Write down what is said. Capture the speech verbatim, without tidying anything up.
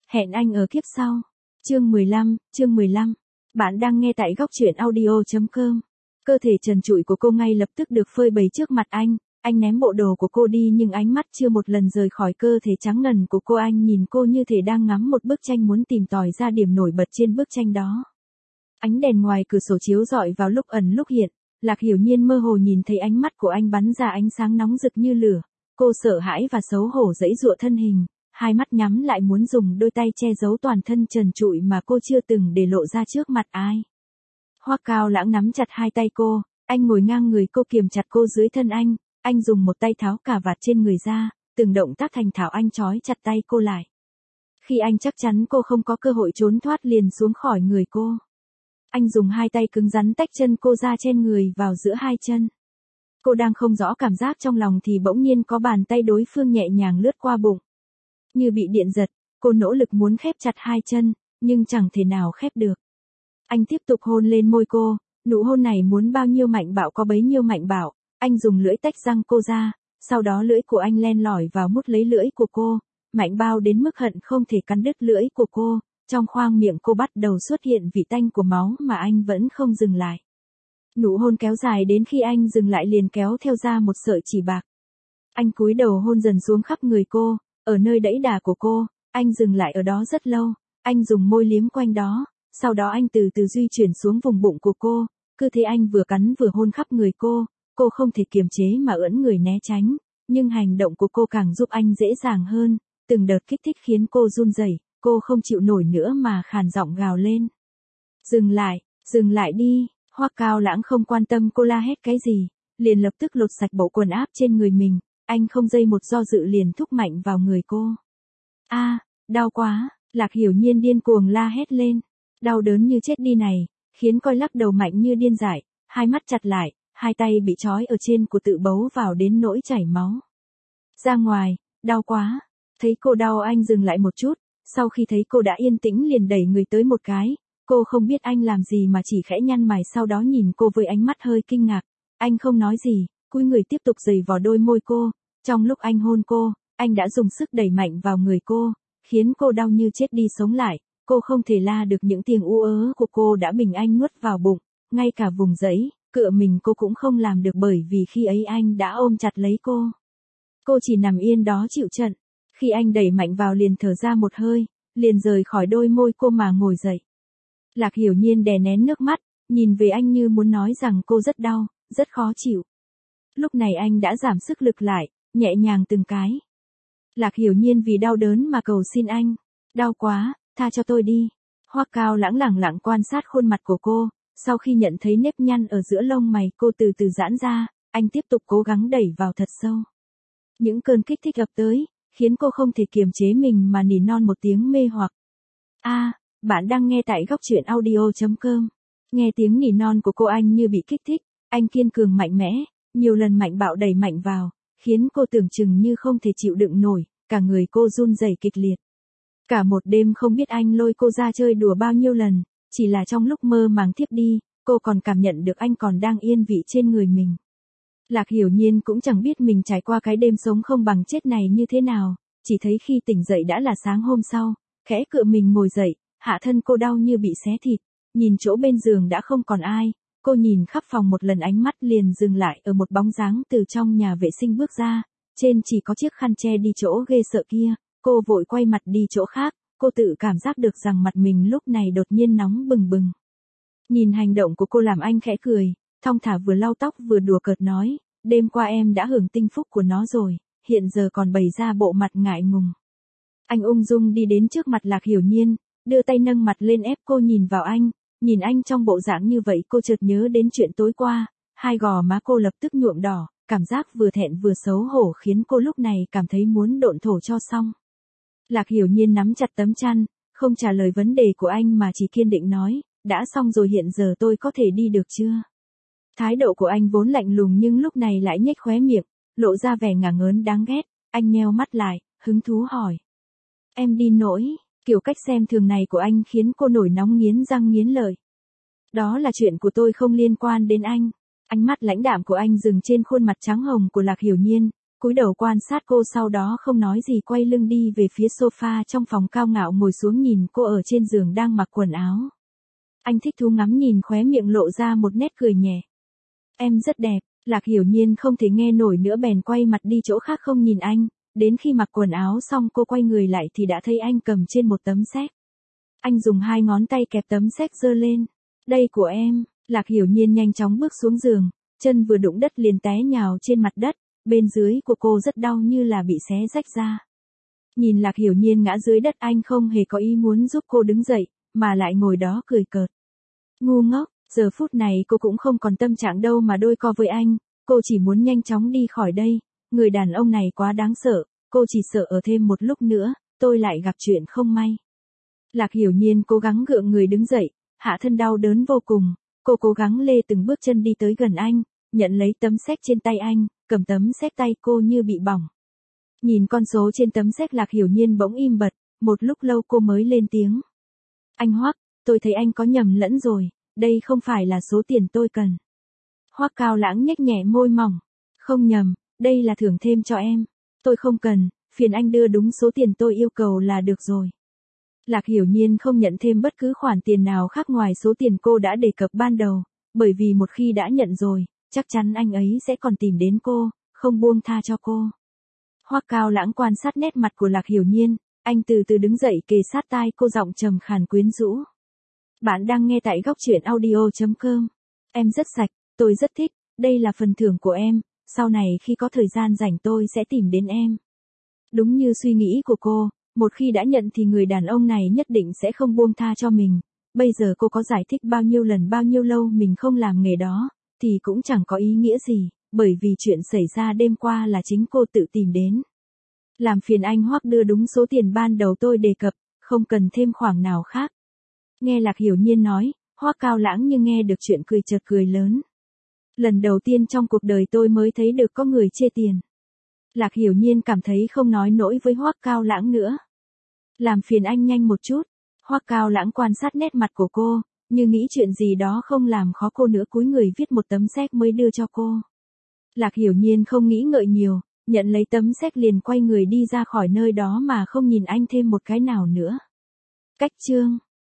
Hẹn anh ở kiếp sau. Chương mười lăm, chương mười lăm. Bạn đang nghe tại góc truyện audio chấm com. Cơ thể trần trụi của cô ngay lập tức được phơi bày trước mặt anh, anh ném bộ đồ của cô đi nhưng ánh mắt chưa một lần rời khỏi cơ thể trắng ngần của cô. Anh nhìn cô như thể đang ngắm một bức tranh, muốn tìm tòi ra điểm nổi bật trên bức tranh đó. Ánh đèn ngoài cửa sổ chiếu rọi vào lúc ẩn lúc hiện, Lạc Hiểu Nhiên mơ hồ nhìn thấy ánh mắt của anh bắn ra ánh sáng nóng rực như lửa. Cô sợ hãi và xấu hổ giãy giụa thân hình, hai mắt nhắm lại muốn dùng đôi tay che giấu toàn thân trần trụi mà cô chưa từng để lộ ra trước mặt ai. Hoắc Cao Lãng nắm chặt hai tay cô, anh ngồi ngang người cô kiềm chặt cô dưới thân anh, anh dùng một tay tháo cà vạt trên người ra, từng động tác thành thạo anh trói chặt tay cô lại. Khi anh chắc chắn cô không có cơ hội trốn thoát liền xuống khỏi người cô. Anh dùng hai tay cứng rắn tách chân cô ra chen người vào giữa hai chân. Cô đang không rõ cảm giác trong lòng thì bỗng nhiên có bàn tay đối phương nhẹ nhàng lướt qua bụng. Như bị điện giật, cô nỗ lực muốn khép chặt hai chân, nhưng chẳng thể nào khép được. Anh tiếp tục hôn lên môi cô, nụ hôn này muốn bao nhiêu mạnh bạo có bấy nhiêu mạnh bạo. Anh dùng lưỡi tách răng cô ra, sau đó lưỡi của anh len lỏi vào mút lấy lưỡi của cô, mạnh bao đến mức hận không thể cắn đứt lưỡi của cô. Trong khoang miệng cô bắt đầu xuất hiện vị tanh của máu mà anh vẫn không dừng lại. Nụ hôn kéo dài đến khi anh dừng lại liền kéo theo ra một sợi chỉ bạc. Anh cúi đầu hôn dần xuống khắp người cô, ở nơi đẫy đà của cô, anh dừng lại ở đó rất lâu, anh dùng môi liếm quanh đó, sau đó anh từ từ di chuyển xuống vùng bụng của cô, cứ thế anh vừa cắn vừa hôn khắp người cô, cô không thể kiềm chế mà ưỡn người né tránh, nhưng hành động của cô càng giúp anh dễ dàng hơn, từng đợt kích thích khiến cô run rẩy, cô không chịu nổi nữa mà khàn giọng gào lên. Dừng lại, dừng lại đi. Hoắc Cao Lãng không quan tâm cô la hét cái gì, liền lập tức lột sạch bộ quần áp trên người mình, anh không giây một do dự liền thúc mạnh vào người cô. A, à, đau quá, Lạc Hiểu Nhiên điên cuồng la hét lên, đau đớn như chết đi này, khiến coi lắc đầu mạnh như điên dại, hai mắt chặt lại, hai tay bị trói ở trên của tự bấu vào đến nỗi chảy máu. Ra ngoài, đau quá, thấy cô đau anh dừng lại một chút, sau khi thấy cô đã yên tĩnh liền đẩy người tới một cái. Cô không biết anh làm gì mà chỉ khẽ nhăn mày, sau đó nhìn cô với ánh mắt hơi kinh ngạc. Anh không nói gì, cúi người tiếp tục giày vào đôi môi cô. Trong lúc anh hôn cô, anh đã dùng sức đẩy mạnh vào người cô, khiến cô đau như chết đi sống lại. Cô không thể la được những tiếng u ớ của cô đã bình anh nuốt vào bụng, ngay cả vùng dẫy, cựa mình cô cũng không làm được bởi vì khi ấy anh đã ôm chặt lấy cô. Cô chỉ nằm yên đó chịu trận. Khi anh đẩy mạnh vào liền thở ra một hơi, liền rời khỏi đôi môi cô mà ngồi dậy. Lạc Hiểu Nhiên đè nén nước mắt, nhìn về anh như muốn nói rằng cô rất đau, rất khó chịu. Lúc này anh đã giảm sức lực lại, nhẹ nhàng từng cái. Lạc Hiểu Nhiên vì đau đớn mà cầu xin anh. Đau quá, tha cho tôi đi. Hoắc Cao Lãng lẳng lặng quan sát khuôn mặt của cô, sau khi nhận thấy nếp nhăn ở giữa lông mày cô từ từ giãn ra, anh tiếp tục cố gắng đẩy vào thật sâu. Những cơn kích thích ập tới, khiến cô không thể kiềm chế mình mà nỉ non một tiếng mê hoặc. A, à, bạn đang nghe tại góc truyện audio chấm com. Nghe tiếng nỉ non của cô anh như bị kích thích, anh kiên cường mạnh mẽ, nhiều lần mạnh bạo đẩy mạnh vào, khiến cô tưởng chừng như không thể chịu đựng nổi, cả người cô run rẩy kịch liệt. Cả một đêm không biết anh lôi cô ra chơi đùa bao nhiêu lần, chỉ là trong lúc mơ màng thiếp đi, cô còn cảm nhận được anh còn đang yên vị trên người mình. Lạc Hiểu Nhiên cũng chẳng biết mình trải qua cái đêm sống không bằng chết này như thế nào, chỉ thấy khi tỉnh dậy đã là sáng hôm sau, khẽ cựa mình ngồi dậy, hạ thân cô đau như bị xé thịt, nhìn chỗ bên giường đã không còn ai, cô nhìn khắp phòng một lần ánh mắt liền dừng lại ở một bóng dáng từ trong nhà vệ sinh bước ra, trên chỉ có chiếc khăn che đi chỗ ghê sợ kia, cô vội quay mặt đi chỗ khác, cô tự cảm giác được rằng mặt mình lúc này đột nhiên nóng bừng bừng. Nhìn hành động của cô làm anh khẽ cười, thong thả vừa lau tóc vừa đùa cợt nói, đêm qua em đã hưởng tinh phúc của nó rồi, hiện giờ còn bày ra bộ mặt ngại ngùng. Anh ung dung đi đến trước mặt Lạc Hiểu Nhiên, đưa tay nâng mặt lên ép cô nhìn vào anh, nhìn anh trong bộ dạng như vậy cô chợt nhớ đến chuyện tối qua, hai gò má cô lập tức nhuộm đỏ, cảm giác vừa thẹn vừa xấu hổ khiến cô lúc này cảm thấy muốn độn thổ cho xong. Lạc Hiểu Nhiên nắm chặt tấm chăn, không trả lời vấn đề của anh mà chỉ kiên định nói, đã xong rồi, hiện giờ tôi có thể đi được chưa? Thái độ của anh vốn lạnh lùng nhưng lúc này lại nhếch khóe miệng, lộ ra vẻ ngả ngớn đáng ghét, anh nheo mắt lại, hứng thú hỏi. Em đi nỗi, kiểu cách xem thường này của anh khiến cô nổi nóng nghiến răng nghiến lợi. Đó là chuyện của tôi không liên quan đến anh. Ánh mắt lãnh đạm của anh dừng trên khuôn mặt trắng hồng của Lạc Hiểu Nhiên, cúi đầu quan sát cô, sau đó không nói gì quay lưng đi về phía sofa trong phòng, cao ngạo ngồi xuống nhìn cô ở trên giường đang mặc quần áo. Anh thích thú ngắm nhìn, khóe miệng lộ ra một nét cười nhẹ. Em rất đẹp. Lạc Hiểu Nhiên không thể nghe nổi nữa bèn quay mặt đi chỗ khác không nhìn anh, đến khi mặc quần áo xong cô quay người lại thì đã thấy anh cầm trên một tấm séc. Anh dùng hai ngón tay kẹp tấm séc giơ lên. Đây của em. Lạc Hiểu Nhiên nhanh chóng bước xuống giường, chân vừa đụng đất liền té nhào trên mặt đất, bên dưới của cô rất đau như là bị xé rách ra. Nhìn Lạc Hiểu Nhiên ngã dưới đất, anh không hề có ý muốn giúp cô đứng dậy, mà lại ngồi đó cười cợt. Ngu ngốc, giờ phút này cô cũng không còn tâm trạng đâu mà đôi co với anh, cô chỉ muốn nhanh chóng đi khỏi đây, người đàn ông này quá đáng sợ, cô chỉ sợ ở thêm một lúc nữa, tôi lại gặp chuyện không may. Lạc Hiểu Nhiên cố gắng gượng người đứng dậy, hạ thân đau đớn vô cùng, cô cố gắng lê từng bước chân đi tới gần anh, nhận lấy tấm séc trên tay anh, cầm tấm séc, tay cô như bị bỏng. Nhìn con số trên tấm séc, Lạc Hiểu Nhiên bỗng im bặt, một lúc lâu cô mới lên tiếng. Anh Hoắc, tôi thấy anh có nhầm lẫn rồi, đây không phải là số tiền tôi cần. Hoắc Cao Lãng nhếch nhẹ môi mỏng. Không nhầm, đây là thưởng thêm cho em. Tôi không cần, phiền anh đưa đúng số tiền tôi yêu cầu là được rồi. Lạc Hiểu Nhiên không nhận thêm bất cứ khoản tiền nào khác ngoài số tiền cô đã đề cập ban đầu, bởi vì một khi đã nhận rồi, chắc chắn anh ấy sẽ còn tìm đến cô, không buông tha cho cô. Hoắc Cao Lãng quan sát nét mặt của Lạc Hiểu Nhiên, anh từ từ đứng dậy kề sát tai cô, giọng trầm khàn quyến rũ. Bạn đang nghe tại góc truyện audio chấm com. Em rất sạch, tôi rất thích, đây là phần thưởng của em, sau này khi có thời gian rảnh tôi sẽ tìm đến em. Đúng như suy nghĩ của cô, một khi đã nhận thì người đàn ông này nhất định sẽ không buông tha cho mình. Bây giờ cô có giải thích bao nhiêu lần bao nhiêu lâu mình không làm nghề đó, thì cũng chẳng có ý nghĩa gì, bởi vì chuyện xảy ra đêm qua là chính cô tự tìm đến. Làm phiền anh Hoắc đưa đúng số tiền ban đầu tôi đề cập, không cần thêm khoản nào khác. Nghe Lạc Hiểu Nhiên nói, Hoắc Cao Lãng như nghe được chuyện cười chợt cười lớn. Lần đầu tiên trong cuộc đời tôi mới thấy được có người chê tiền. Lạc Hiểu Nhiên cảm thấy không nói nổi với Hoắc Cao Lãng nữa. Làm phiền anh nhanh một chút. Hoắc Cao Lãng quan sát nét mặt của cô, như nghĩ chuyện gì đó không làm khó cô nữa, cúi người viết một tấm séc mới đưa cho cô. Lạc Hiểu Nhiên không nghĩ ngợi nhiều, nhận lấy tấm séc liền quay người đi ra khỏi nơi đó mà không nhìn anh thêm một cái nào nữa. Cách chương